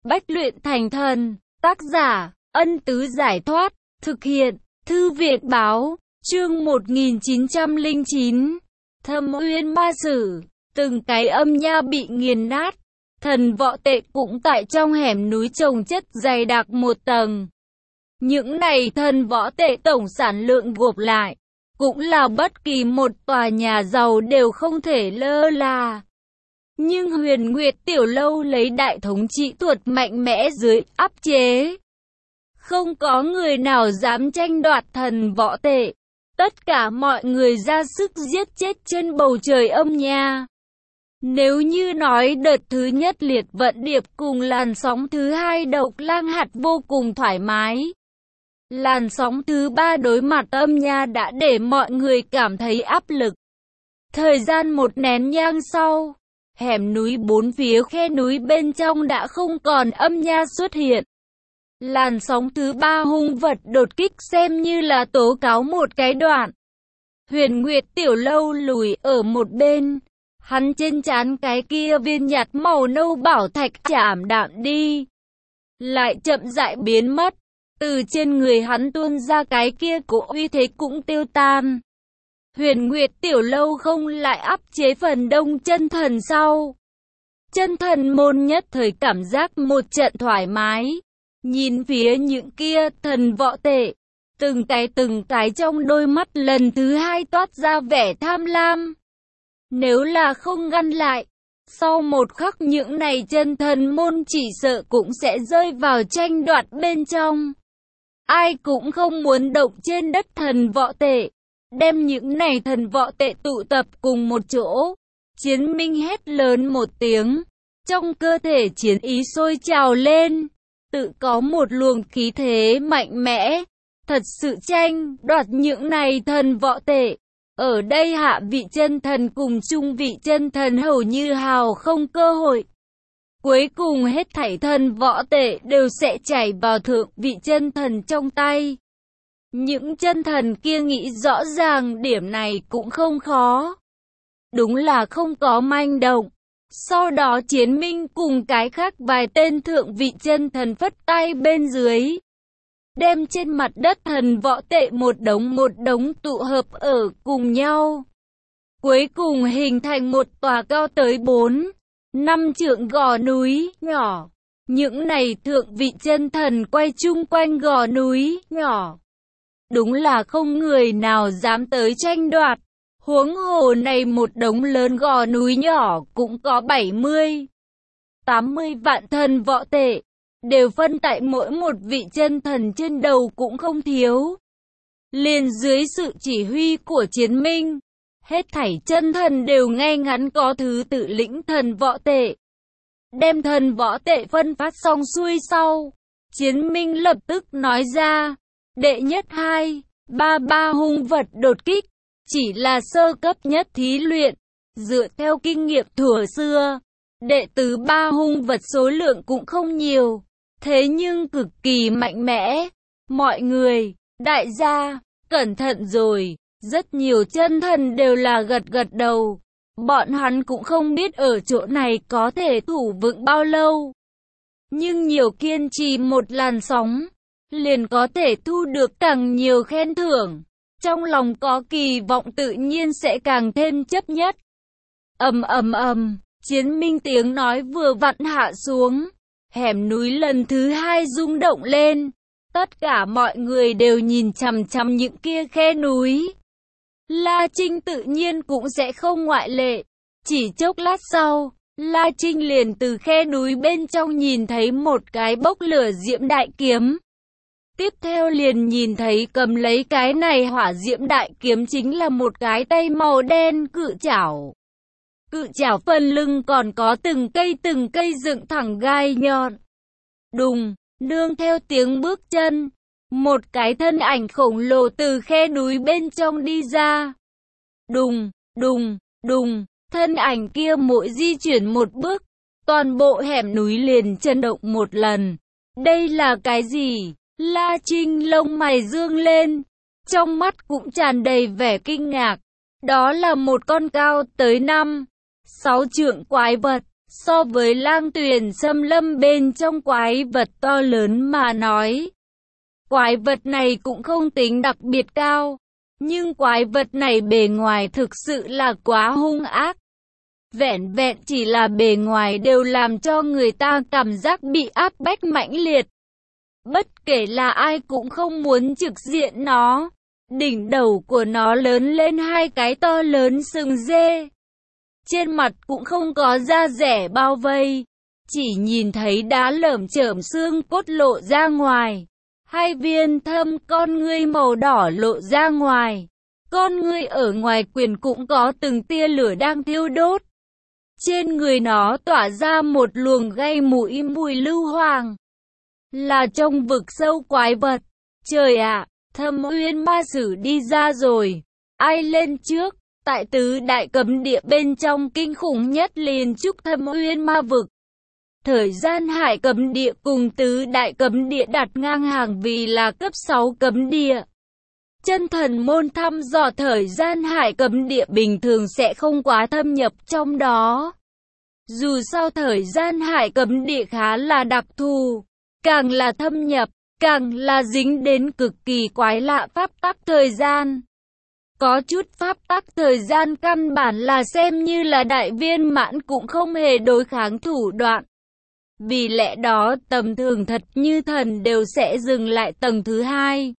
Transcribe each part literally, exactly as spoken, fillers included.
Bách luyện thành thần. Tác giả, Ân Tứ Giải Thoát. Thực hiện, Thư Việt Báo. Chương một nghìn chín trăm lẻ chín. Thâm Uyên Ma Sử. Từng cái âm nha bị nghiền nát. Thần võ tệ cũng tại trong hẻm núi chồng chất dày đặc một tầng. Những này thần võ tệ tổng sản lượng gộp lại, cũng là bất kỳ một tòa nhà giàu đều không thể lơ là. Nhưng Huyền Nguyệt Tiểu Lâu lấy đại thống trị thuật mạnh mẽ dưới áp chế. Không có người nào dám tranh đoạt thần võ tệ. Tất cả mọi người ra sức giết chết trên bầu trời âm nha. Nếu như nói đợt thứ nhất liệt vận điệp cùng làn sóng thứ hai độc lang hạt vô cùng thoải mái. Làn sóng thứ ba đối mặt âm nha đã để mọi người cảm thấy áp lực. Thời gian một nén nhang sau, hẻm núi bốn phía khe núi bên trong đã không còn âm nha xuất hiện. Làn sóng thứ ba hung vật đột kích xem như là tố cáo một cái đoạn. Huyền Nguyệt Tiểu Lâu lùi ở một bên. Hắn trên trán cái kia viên nhạt màu nâu bảo thạch chạm đạm đi. Lại chậm rãi biến mất. Từ trên người hắn tuôn ra cái kia cổ uy thế cũng tiêu tan. Huyền Nguyệt Tiểu Lâu không lại áp chế phần đông chân thần sau. Chân thần môn nhất thời cảm giác một trận thoải mái. Nhìn phía những kia thần võ tệ. Từng cái từng cái trong đôi mắt lần thứ hai toát ra vẻ tham lam. Nếu là không ngăn lại, sau một khắc những này chân thần môn chỉ sợ cũng sẽ rơi vào tranh đoạt bên trong. Ai cũng không muốn động trên đất thần võ tệ, đem những này thần võ tệ tụ tập cùng một chỗ. Chiến Minh hét lớn một tiếng, trong cơ thể chiến ý sôi trào lên, tự có một luồng khí thế mạnh mẽ, thật sự tranh đoạt những này thần võ tệ. Ở đây hạ vị chân thần cùng trung vị chân thần hầu như hào không cơ hội. Cuối cùng hết thảy thần võ tệ đều sẽ chảy vào thượng vị chân thần trong tay. Những chân thần kia nghĩ rõ ràng điểm này cũng không khó. Đúng là không có manh động. Sau đó Chiến Minh cùng cái khác vài tên thượng vị chân thần phất tay bên dưới. Đem trên mặt đất thần võ tệ một đống một đống tụ hợp ở cùng nhau. Cuối cùng hình thành một tòa cao tới bốn, năm trượng gò núi nhỏ. Những này thượng vị chân thần quay chung quanh gò núi nhỏ. Đúng là không người nào dám tới tranh đoạt. Huống hồ này một đống lớn gò núi nhỏ cũng có bảy mươi, tám mươi vạn thần võ tệ. Đều phân tại mỗi một vị chân thần trên đầu cũng không thiếu. Liền dưới sự chỉ huy của Chiến Minh, hết thảy chân thần đều ngay ngắn có thứ tự lĩnh thần võ tệ. Đem thần võ tệ phân phát xong xuôi sau, Chiến Minh lập tức nói ra, đệ nhất hai, ba ba hung vật đột kích, chỉ là sơ cấp nhất thí luyện, dựa theo kinh nghiệm thuở xưa, đệ tứ ba hung vật số lượng cũng không nhiều. Thế nhưng cực kỳ mạnh mẽ. Mọi người, đại gia, cẩn thận rồi. Rất nhiều chân thần đều là gật gật đầu. Bọn hắn cũng không biết ở chỗ này có thể thủ vững bao lâu. Nhưng nhiều kiên trì một làn sóng, liền có thể thu được càng nhiều khen thưởng. Trong lòng có kỳ vọng tự nhiên sẽ càng thêm chấp nhất. Ầm ầm ầm, Chiến Minh tiếng nói vừa vặn hạ xuống. Hẻm núi lần thứ hai rung động lên. Tất cả mọi người đều nhìn chằm chằm những kia khe núi. La Trinh tự nhiên cũng sẽ không ngoại lệ. Chỉ chốc lát sau, La Trinh liền từ khe núi bên trong nhìn thấy một cái bốc lửa diễm đại kiếm. Tiếp theo liền nhìn thấy cầm lấy cái này hỏa diễm đại kiếm chính là một cái tay màu đen cự chảo. Cự chảo phần lưng còn có từng cây từng cây dựng thẳng gai nhọn. Đùng, nương theo tiếng bước chân, một cái thân ảnh khổng lồ từ khe núi bên trong đi ra. Đùng, đùng, đùng, thân ảnh kia mỗi di chuyển một bước, toàn bộ hẻm núi liền chấn động một lần. Đây là cái gì? La Trinh lông mày dương lên, trong mắt cũng tràn đầy vẻ kinh ngạc. Đó là một con cao tới năm, sáu trượng quái vật, So với lang tuyền xâm lâm bên trong quái vật to lớn mà nói, quái vật này cũng không tính đặc biệt cao. Nhưng quái vật này bề ngoài thực sự là quá hung ác. Vẻn vẹn chỉ là bề ngoài đều làm cho người ta cảm giác bị áp bách mãnh liệt. Bất kể là ai cũng không muốn trực diện nó. Đỉnh đầu của nó lớn lên hai cái to lớn sừng dê. Trên mặt cũng không có da dẻ bao vây. Chỉ nhìn thấy đá lởm chởm xương cốt lộ ra ngoài. Hai viên thâm con ngươi màu đỏ lộ ra ngoài. Con ngươi ở ngoài quyền cũng có từng tia lửa đang thiêu đốt. Trên người nó tỏa ra một luồng gây mũi mùi lưu hoàng. Là trong vực sâu quái vật. Trời ạ, Thâm Uyên Ma Sử đi ra rồi. Ai lên trước? Tại tứ đại cấm địa bên trong kinh khủng nhất liền trúc Thâm Uyên Ma Vực. Thời gian hải cấm địa cùng tứ đại cấm địa đặt ngang hàng vì là cấp sáu cấm địa. Chân thần môn thăm dò thời gian hải cấm địa bình thường sẽ không quá thâm nhập trong đó. Dù sao thời gian hải cấm địa khá là đặc thù, càng là thâm nhập, càng là dính đến cực kỳ quái lạ pháp tắc thời gian. Có chút pháp tắc thời gian căn bản là xem như là đại viên mãn cũng không hề đối kháng thủ đoạn. Vì lẽ đó tầm thường thật như thần đều sẽ dừng lại tầng thứ hai.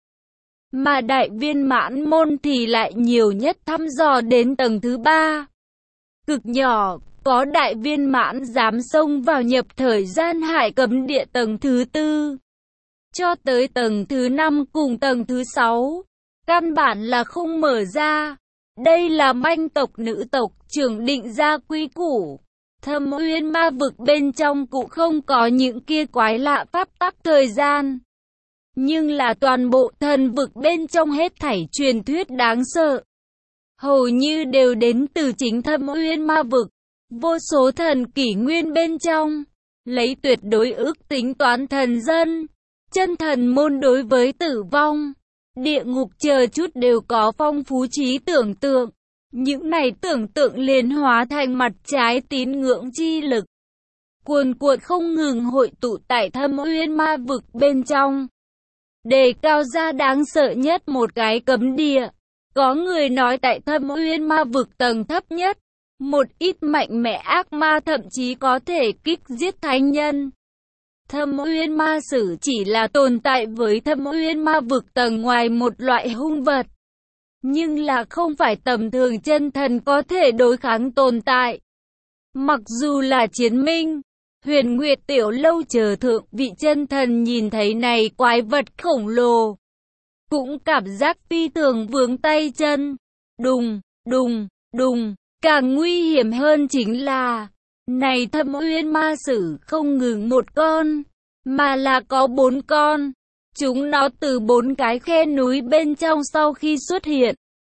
Mà đại viên mãn môn thì lại nhiều nhất thăm dò đến tầng thứ ba. Cực nhỏ, có đại viên mãn dám xông vào nhập thời gian hải cấm địa tầng thứ tư. Cho tới tầng thứ năm cùng tầng thứ sáu. Căn bản là không mở ra. Đây là manh tộc nữ tộc trưởng định ra quy củ. Thâm Uyên Ma Vực bên trong cũng không có những kia quái lạ pháp tắc thời gian. Nhưng là toàn bộ thần vực bên trong hết thảy truyền thuyết đáng sợ. Hầu như đều đến từ chính Thâm Uyên Ma Vực. Vô số thần kỷ nguyên bên trong. Lấy tuyệt đối ước tính toán thần dân. Chân thần môn đối với tử vong. Địa ngục chờ chút đều có phong phú trí tưởng tượng. Những này tưởng tượng liền hóa thành mặt trái tín ngưỡng chi lực. Cuồn cuộn không ngừng hội tụ tại Thâm Uyên Ma Vực bên trong. Đề cao ra đáng sợ nhất một cái cấm địa. Có người nói tại Thâm Uyên Ma Vực tầng thấp nhất, một ít mạnh mẽ ác ma thậm chí có thể kích giết thánh nhân. Thâm Uyên Ma Sử chỉ là tồn tại với Thâm Uyên Ma Vực tầng ngoài một loại hung vật. Nhưng là không phải tầm thường chân thần có thể đối kháng tồn tại. Mặc dù là Chiến Minh, Huyền Nguyệt Tiểu Lâu chờ thượng vị chân thần nhìn thấy này quái vật khổng lồ, cũng cảm giác phi thường vướng tay chân. Đùng, đùng, đùng, càng nguy hiểm hơn chính là, này Thâm Uyên Ma Sử không ngừng một con, mà là có bốn con. Chúng nó từ bốn cái khe núi bên trong sau khi xuất hiện,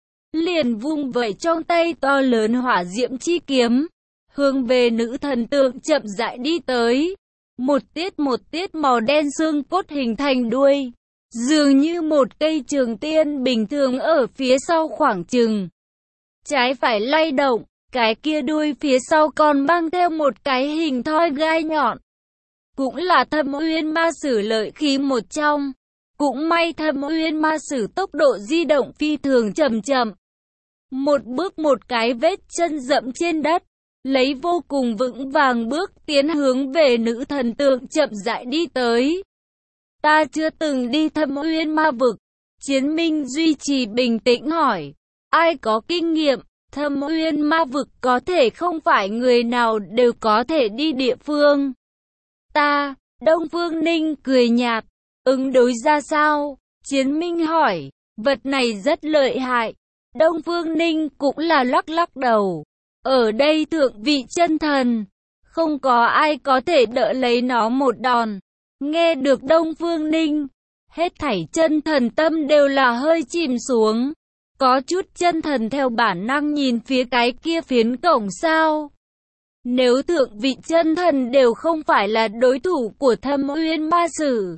liền vung vẩy trong tay to lớn hỏa diễm chi kiếm, hướng về nữ thần tượng chậm rãi đi tới. Một tiết một tiết màu đen xương cốt hình thành đuôi, dường như một cây trường tiên bình thường ở phía sau khoảng chừng. Trái phải lay động, cái kia đuôi phía sau còn mang theo một cái hình thoi gai nhọn. Cũng là Thâm Uyên Ma Sử lợi khí một trong. Cũng may Thâm Uyên Ma Sử tốc độ di động phi thường chậm chậm. Một bước một cái vết chân dẫm trên đất, lấy vô cùng vững vàng bước tiến hướng về nữ thần tượng chậm rãi đi tới. Ta chưa từng đi Thâm Uyên Ma Vực. Chiến Minh duy trì bình tĩnh hỏi. Ai có kinh nghiệm? Thâm Uyên Ma Vực có thể không phải người nào đều có thể đi địa phương. Ta, Đông Phương Ninh cười nhạt. Ứng đối ra sao? Chiến Minh hỏi. Vật này rất lợi hại. Đông Phương Ninh cũng là lắc lắc đầu. Ở đây thượng vị chân thần, không có ai có thể đỡ lấy nó một đòn. Nghe được Đông Phương Ninh, hết thảy chân thần tâm đều là hơi chìm xuống. Có chút chân thần theo bản năng nhìn phía cái kia phiến cổng sao. Nếu thượng vị chân thần đều không phải là đối thủ của Thâm Uyên Ma Sử,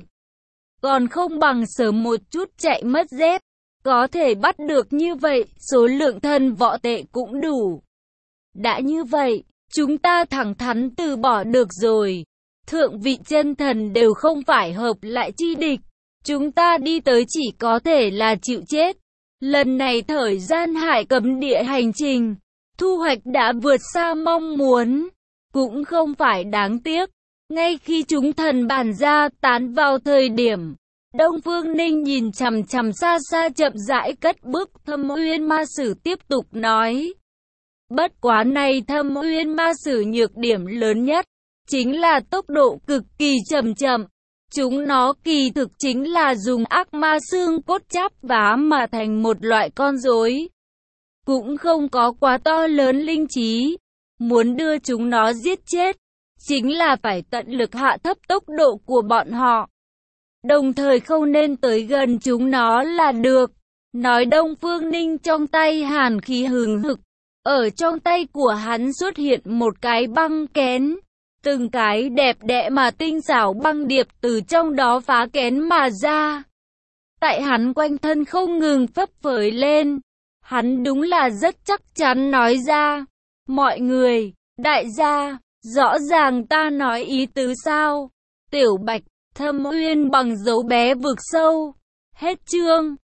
còn không bằng sớm một chút chạy mất dép. Có thể bắt được như vậy, số lượng thần võ tệ cũng đủ. Đã như vậy, chúng ta thẳng thắn từ bỏ được rồi. Thượng vị chân thần đều không phải hợp lại chi địch. Chúng ta đi tới chỉ có thể là chịu chết. Lần này thời gian hải cấm địa hành trình, thu hoạch đã vượt xa mong muốn. Cũng không phải đáng tiếc. Ngay khi chúng thần bàn ra tán vào thời điểm, Đông Phương Ninh nhìn chằm chằm xa xa chậm rãi cất bước. Thâm Uyên Ma Sử tiếp tục nói. Bất quá này Thâm Uyên Ma Sử nhược điểm lớn nhất chính là tốc độ cực kỳ chậm chậm. Chúng nó kỳ thực chính là dùng ác ma xương cốt chắp vá mà thành một loại con rối. Cũng không có quá to lớn linh trí. Muốn đưa chúng nó giết chết, chính là phải tận lực hạ thấp tốc độ của bọn họ. Đồng thời không nên tới gần chúng nó là được. Nói Đông Phương Ninh trong tay hàn khí hừng hực. Ở trong tay của hắn xuất hiện một cái băng kén. Từng cái đẹp đẽ mà tinh xảo băng điệp từ trong đó phá kén mà ra. Tại hắn quanh thân không ngừng phấp phới lên. Hắn đúng là rất chắc chắn nói ra. Mọi người, đại gia, rõ ràng ta nói ý tứ sao? Tiểu Bạch, Thâm Uyên bằng dấu bé vực sâu. Hết chương.